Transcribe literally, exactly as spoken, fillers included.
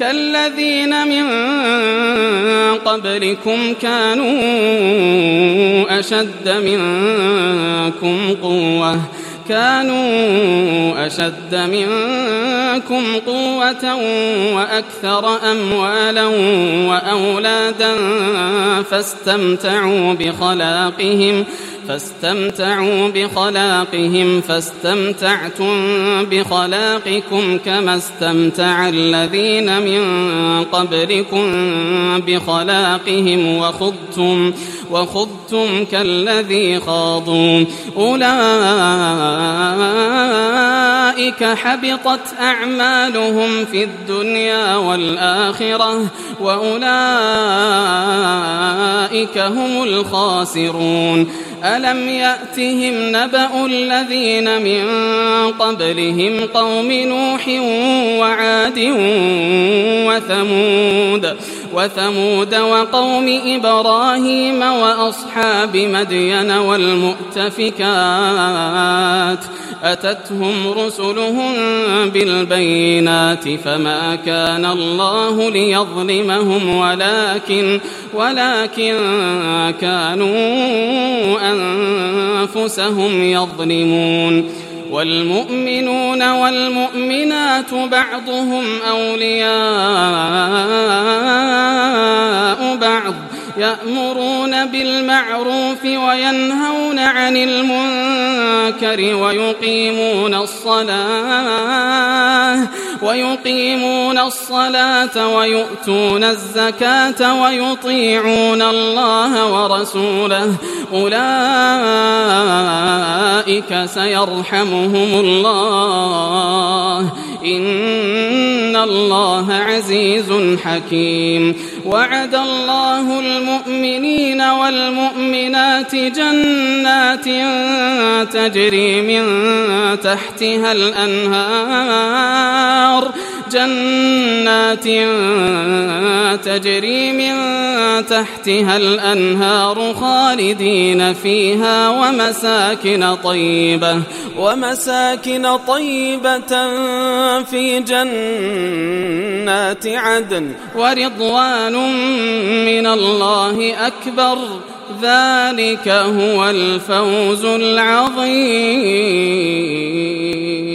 كالذين من قبلكم كانوا أشد منكم قوة كانوا أشد منكم قوة وأكثر أموالا وأولادا فاستمتعوا بخلاقهم فاستمتعوا بخلاقهم فاستمتعتم بخلاقكم كما استمتع الذين من قبلكم بخلاقهم وخضتم وخضتم كالذي خاضوا أولئك حبطت أعمالهم في الدنيا والآخرة وأولئك هم الخاسرون ألم يأتهم نبأ الذين من قبلهم قوم نوح وعاد وثمود وثمود وقوم إبراهيم وأصحاب مدين والمؤتفكات أتتهم رسلهم بالبينات فما كان الله ليظلمهم ولكن ولكن كانوا أنفسهم يظلمون والمؤمنون والمؤمنات بعضهم أولياء بعض يأمرون بالمعروف وينهون عن المنكر ويقيمون الصلاة ويقيمون الصلاة ويؤتون الزكاة ويطيعون الله ورسوله أولئك سيرحمهم الله إن الله عزيز حكيم وعد الله المؤمنين والمؤمنات جنات تجري من تحتها الأنهار جنات تجري من تحتها الأنهار خالدين فيها ومساكن طيبة ومساكن طيبة في جنات عدن ورضوان من الله أكبر ذلك هو الفوز العظيم.